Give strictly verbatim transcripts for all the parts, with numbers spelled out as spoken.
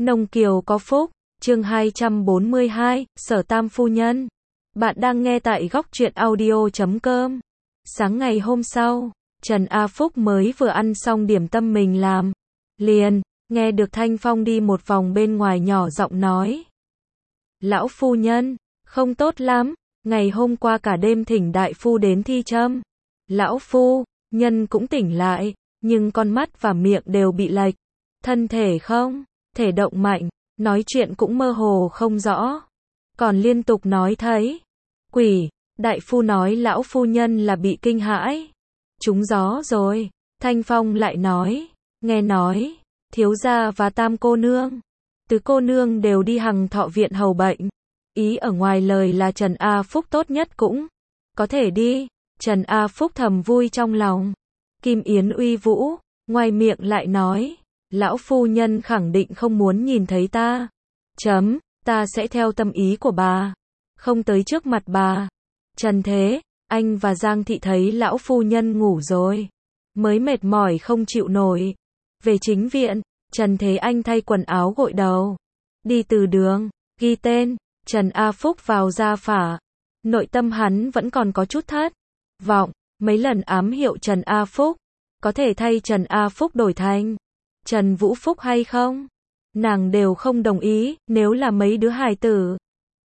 Nông Kiều có phúc, chương hai trăm bốn mươi hai, Sở Tam Phu Nhân. Bạn đang nghe tại góc truyện audio chấm com. Sáng ngày hôm sau, Trần A Phúc mới vừa ăn xong điểm tâm mình làm. Liền, nghe được Thanh Phong đi một vòng bên ngoài nhỏ giọng nói. Lão phu nhân, không tốt lắm, ngày hôm qua cả đêm thỉnh đại phu đến thi châm. Lão phu nhân cũng tỉnh lại, nhưng con mắt và miệng đều bị lệch. Thân thể không thể động mạnh, nói chuyện cũng mơ hồ không rõ. Còn liên tục nói thấy quỷ, đại phu nói lão phu nhân là bị kinh hãi. Trúng gió rồi, Thanh Phong lại nói, nghe nói, thiếu gia và tam cô nương, tứ cô nương đều đi Hằng Thọ viện hầu bệnh. Ý ở ngoài lời là Trần A Phúc tốt nhất cũng có thể đi. Trần A Phúc thầm vui trong lòng. Kim Yến uy vũ, ngoài miệng lại nói, lão phu nhân khẳng định không muốn nhìn thấy ta. Chấm, ta sẽ theo tâm ý của bà, không tới trước mặt bà. Trần Thế, anh và Giang Thị thấy lão phu nhân ngủ rồi, mới mệt mỏi không chịu nổi. Về chính viện, Trần Thế Anh thay quần áo gội đầu, đi từ đường, ghi tên Trần A Phúc vào gia phả. Nội tâm hắn vẫn còn có chút thất vọng, mấy lần ám hiệu Trần A Phúc, có thể thay Trần A Phúc đổi thành Trần Vũ Phúc hay không? Nàng đều không đồng ý, nếu là mấy đứa hài tử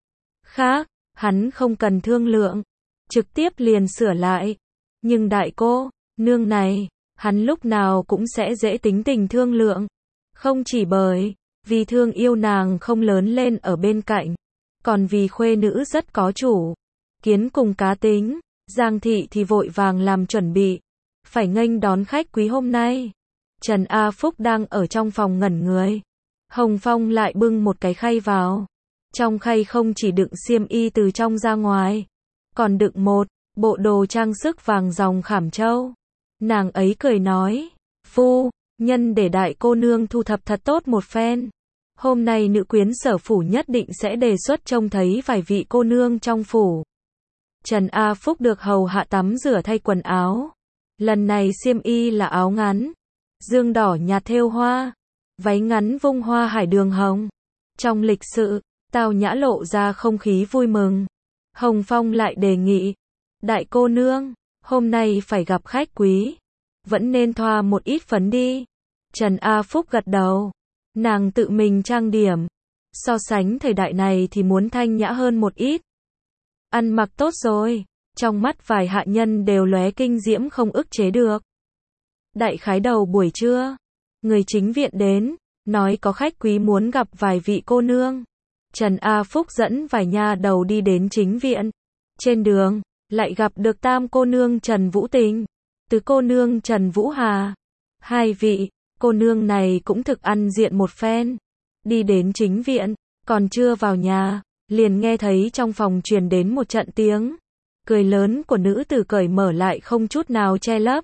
khác, hắn không cần thương lượng, trực tiếp liền sửa lại. Nhưng đại cô nương này, hắn lúc nào cũng sẽ dễ tính tình thương lượng. Không chỉ bởi vì thương yêu nàng không lớn lên ở bên cạnh, còn vì khuê nữ rất có chủ kiến cùng cá tính. Giang Thị thì vội vàng làm chuẩn bị, phải nghênh đón khách quý hôm nay. Trần A Phúc đang ở trong phòng ngẩn người. Hồng Phong lại bưng một cái khay vào. Trong khay không chỉ đựng xiêm y từ trong ra ngoài, còn đựng một bộ đồ trang sức vàng ròng khảm châu. Nàng ấy cười nói, phu nhân để đại cô nương thu thập thật tốt một phen. Hôm nay nữ quyến Sở phủ nhất định sẽ đề xuất trông thấy vài vị cô nương trong phủ. Trần A Phúc được hầu hạ tắm rửa thay quần áo. Lần này xiêm y là áo ngắn, dương đỏ nhạt thêu hoa, váy ngắn vung hoa hải đường hồng. Trong lịch sự, tao nhã lộ ra không khí vui mừng. Hồng Phong lại đề nghị, đại cô nương, hôm nay phải gặp khách quý, vẫn nên thoa một ít phấn đi. Trần A Phúc gật đầu, nàng tự mình trang điểm, so sánh thời đại này thì muốn thanh nhã hơn một ít. Ăn mặc tốt rồi, trong mắt vài hạ nhân đều lóe kinh diễm không ức chế được. Đại khái đầu buổi trưa, người chính viện đến, nói có khách quý muốn gặp vài vị cô nương. Trần A Phúc dẫn vài nha đầu đi đến chính viện. Trên đường, lại gặp được tam cô nương Trần Vũ Tình, tứ cô nương Trần Vũ Hà. Hai vị cô nương này cũng thực ăn diện một phen. Đi đến chính viện, còn chưa vào nhà, liền nghe thấy trong phòng truyền đến một trận tiếng cười lớn của nữ tử cởi mở lại không chút nào che lấp.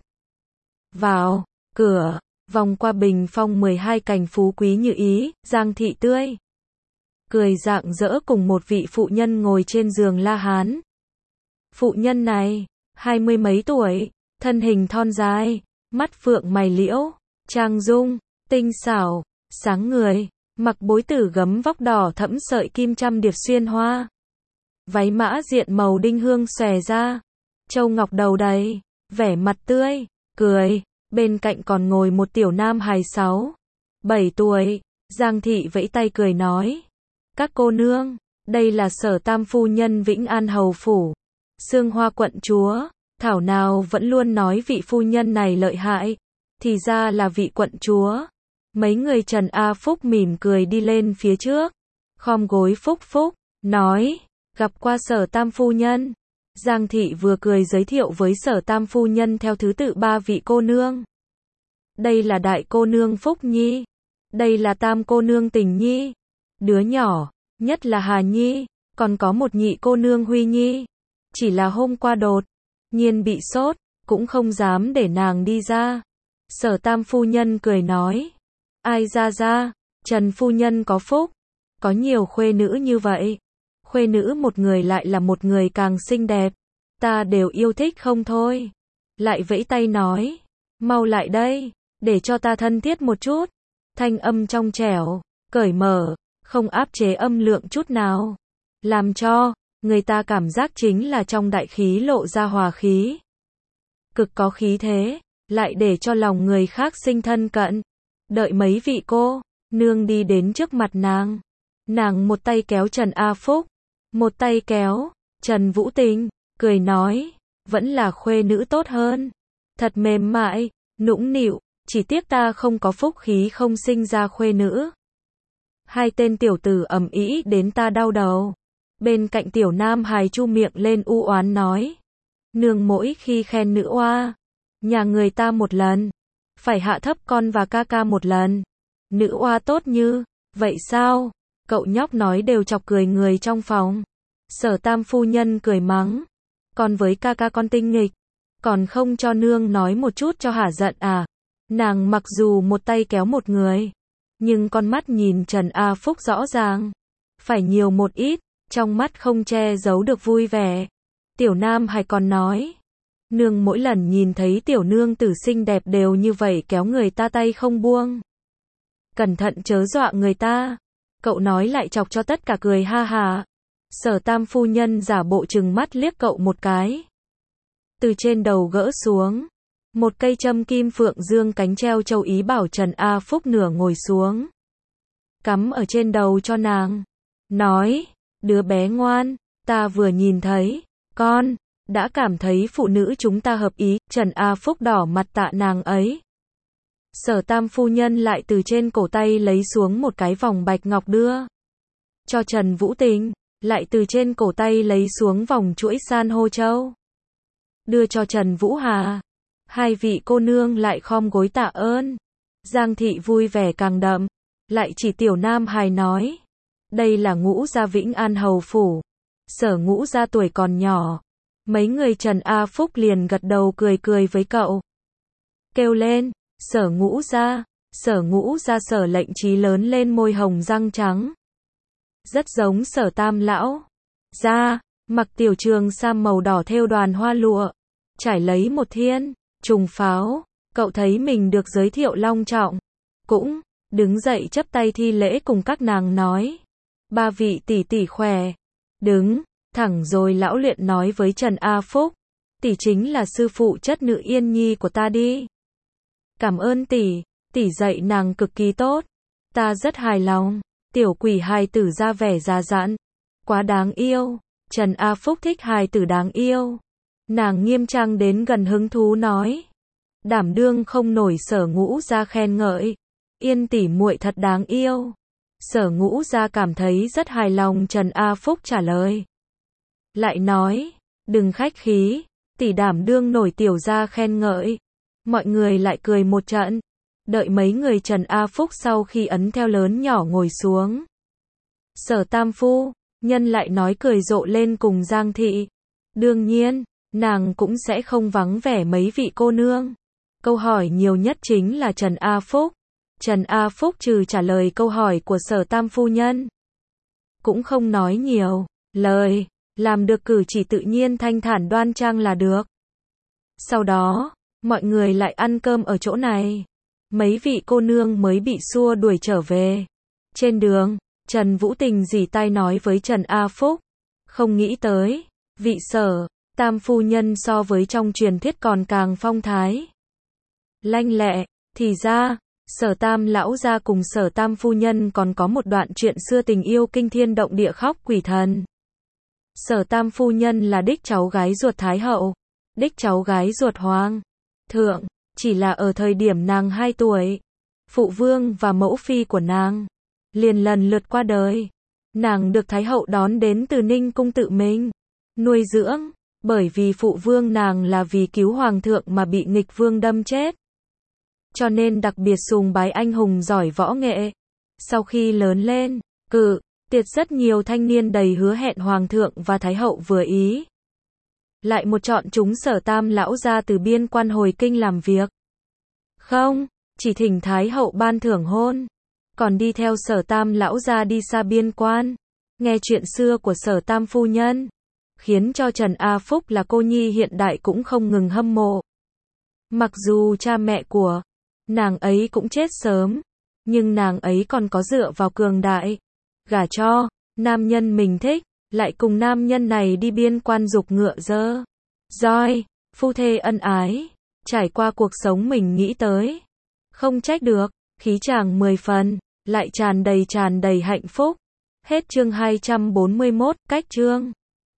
Vào cửa, vòng qua bình phong mười hai cành phú quý như ý, Giang Thị tươi cười rạng rỡ cùng một vị phụ nhân ngồi trên giường la hán. Phụ nhân này, hai mươi mấy tuổi, thân hình thon dài, mắt phượng mày liễu, trang dung tinh xảo, sáng người, mặc bối tử gấm vóc đỏ thẫm sợi kim trăm điệp xuyên hoa, váy mã diện màu đinh hương xòe ra, châu ngọc đầu đầy, vẻ mặt tươi cười. Bên cạnh còn ngồi một tiểu nam hài sáu bảy tuổi. Giang Thị vẫy tay cười nói, các cô nương, đây là Sở Tam phu nhân Vĩnh An hầu phủ, Sương Hoa quận chúa. Thảo nào vẫn luôn nói vị phu nhân này lợi hại, thì ra là vị quận chúa. Mấy người Trần A Phúc mỉm cười đi lên phía trước, khom gối phúc phúc, nói, gặp qua Sở Tam phu nhân. Giang Thị vừa cười giới thiệu với Sở Tam phu nhân theo thứ tự ba vị cô nương. Đây là đại cô nương Phúc Nhi, đây là tam cô nương Tình Nhi, đứa nhỏ nhất là Hà Nhi, còn có một nhị cô nương Huy Nhi. Chỉ là hôm qua đột nhiên bị sốt, cũng không dám để nàng đi ra. Sở Tam phu nhân cười nói, ai ra ra, Trần phu nhân có phúc, có nhiều khuê nữ như vậy. Khuê nữ một người lại là một người càng xinh đẹp, ta đều yêu thích không thôi. Lại vẫy tay nói, mau lại đây, để cho ta thân thiết một chút. Thanh âm trong trẻo, cởi mở, không áp chế âm lượng chút nào, làm cho người ta cảm giác chính là trong đại khí lộ ra hòa khí. Cực có khí thế, lại để cho lòng người khác sinh thân cận. Đợi mấy vị cô nương đi đến trước mặt nàng, nàng một tay kéo Trần A Phúc, một tay kéo Trần Vũ Tình, cười nói, vẫn là khuê nữ tốt hơn, thật mềm mại, nũng nịu, chỉ tiếc ta không có phúc khí không sinh ra khuê nữ. Hai tên tiểu tử ầm ĩ đến ta đau đầu. Bên cạnh tiểu nam hài chu miệng lên u oán nói, nương mỗi khi khen nữ oa, nhà người ta một lần, phải hạ thấp con và ca ca một lần. Nữ oa tốt như vậy sao? Cậu nhóc nói đều chọc cười người trong phòng. Sở tam phu nhân cười mắng, còn với ca ca con tinh nghịch, còn không cho nương nói một chút cho hả giận à? Nàng mặc dù một tay kéo một người, nhưng con mắt nhìn Trần A Phúc rõ ràng phải nhiều một ít, trong mắt không che giấu được vui vẻ. Tiểu nam hài còn nói, nương mỗi lần nhìn thấy tiểu nương tử xinh đẹp đều như vậy kéo người ta tay không buông. Cẩn thận chớ dọa người ta. Cậu nói lại chọc cho tất cả cười ha ha. Sở tam phu nhân giả bộ trừng mắt liếc cậu một cái. Từ trên đầu gỡ xuống một cây châm kim phượng dương cánh treo châu ý bảo Trần A Phúc nửa ngồi xuống, cắm ở trên đầu cho nàng, nói, đứa bé ngoan, ta vừa nhìn thấy con đã cảm thấy phụ nữ chúng ta hợp ý. Trần A Phúc đỏ mặt tạ nàng ấy. Sở tam phu nhân lại từ trên cổ tay lấy xuống một cái vòng bạch ngọc đưa cho Trần Vũ Tình, lại từ trên cổ tay lấy xuống vòng chuỗi san hô châu đưa cho Trần Vũ Hà. Hai vị cô nương lại khom gối tạ ơn. Giang thị vui vẻ càng đậm, lại chỉ tiểu nam hài nói, đây là Ngũ gia Vĩnh An hầu phủ. Sở Ngũ gia tuổi còn nhỏ. Mấy người Trần A Phúc liền gật đầu cười cười với cậu. Kêu lên, Sở Ngũ gia, Sở Ngũ gia. Sở Lệnh Trí lớn lên môi hồng răng trắng, rất giống Sở Tam lão gia, mặc tiểu trường sam màu đỏ thêu đoàn hoa lụa, trải lấy một thiên trùng pháo. Cậu thấy mình được giới thiệu long trọng, cũng đứng dậy chắp tay thi lễ cùng các nàng nói, ba vị tỷ tỷ khỏe. Đứng thẳng rồi lão luyện nói với Trần A Phúc, tỷ chính là sư phụ chất nữ Yên Nhi của ta đi. Cảm ơn tỷ, tỷ dạy nàng cực kỳ tốt, ta rất hài lòng. Tiểu quỷ hài tử ra vẻ già dặn, quá đáng yêu. Trần A Phúc thích hài tử đáng yêu. Nàng nghiêm trang đến gần hứng thú nói, đảm đương không nổi Sở Ngũ gia khen ngợi, Yên tỷ muội thật đáng yêu. Sở Ngũ gia cảm thấy rất hài lòng. Trần A Phúc trả lời, lại nói, đừng khách khí, tỷ đảm đương nổi tiểu gia khen ngợi. Mọi người lại cười một trận. Đợi mấy người Trần A Phúc sau khi ấn theo lớn nhỏ ngồi xuống, Sở tam phu nhân lại nói cười rộ lên cùng Giang thị. Đương nhiên, nàng cũng sẽ không vắng vẻ mấy vị cô nương. Câu hỏi nhiều nhất chính là Trần A Phúc. Trần A Phúc trừ trả lời câu hỏi của Sở tam phu nhân, cũng không nói nhiều lời, làm được cử chỉ tự nhiên thanh thản đoan trang là được. Sau đó, mọi người lại ăn cơm ở chỗ này. Mấy vị cô nương mới bị xua đuổi trở về. Trên đường, Trần Vũ Tình rỉ tai nói với Trần A Phúc, không nghĩ tới, vị Sở tam phu nhân so với trong truyền thuyết còn càng phong thái, lanh lẹ. Thì ra, Sở tam lão gia cùng Sở tam phu nhân còn có một đoạn chuyện xưa tình yêu kinh thiên động địa khóc quỷ thần. Sở tam phu nhân là đích cháu gái ruột Thái hậu, đích cháu gái ruột Hoàng thượng. Chỉ là ở thời điểm nàng hai tuổi, phụ vương và mẫu phi của nàng liền lần lượt qua đời. Nàng được Thái hậu đón đến từ Ninh cung tự mình nuôi dưỡng, bởi vì phụ vương nàng là vì cứu hoàng thượng mà bị nghịch vương đâm chết, cho nên đặc biệt sùng bái anh hùng giỏi võ nghệ. Sau khi lớn lên, cự tiệt rất nhiều thanh niên đầy hứa hẹn hoàng thượng và Thái hậu vừa ý, lại một chọn chúng Sở tam lão gia từ biên quan hồi kinh làm việc. Không, chỉ thỉnh Thái hậu ban thưởng hôn, còn đi theo Sở tam lão gia đi xa biên quan, nghe chuyện xưa của Sở tam phu nhân, khiến cho Trần A Phúc là cô nhi hiện đại cũng không ngừng hâm mộ. Mặc dù cha mẹ của nàng ấy cũng chết sớm, Nhưng nàng ấy còn có dựa vào cường đại, gả cho nam nhân mình thích, lại cùng nam nhân này đi biên quan giục ngựa dơ roi, phu thê ân ái, trải qua cuộc sống mình nghĩ tới. Không trách được, khí chàng mười phần, lại tràn đầy tràn đầy hạnh phúc. Hết chương hai trăm bốn mươi mốt, cách chương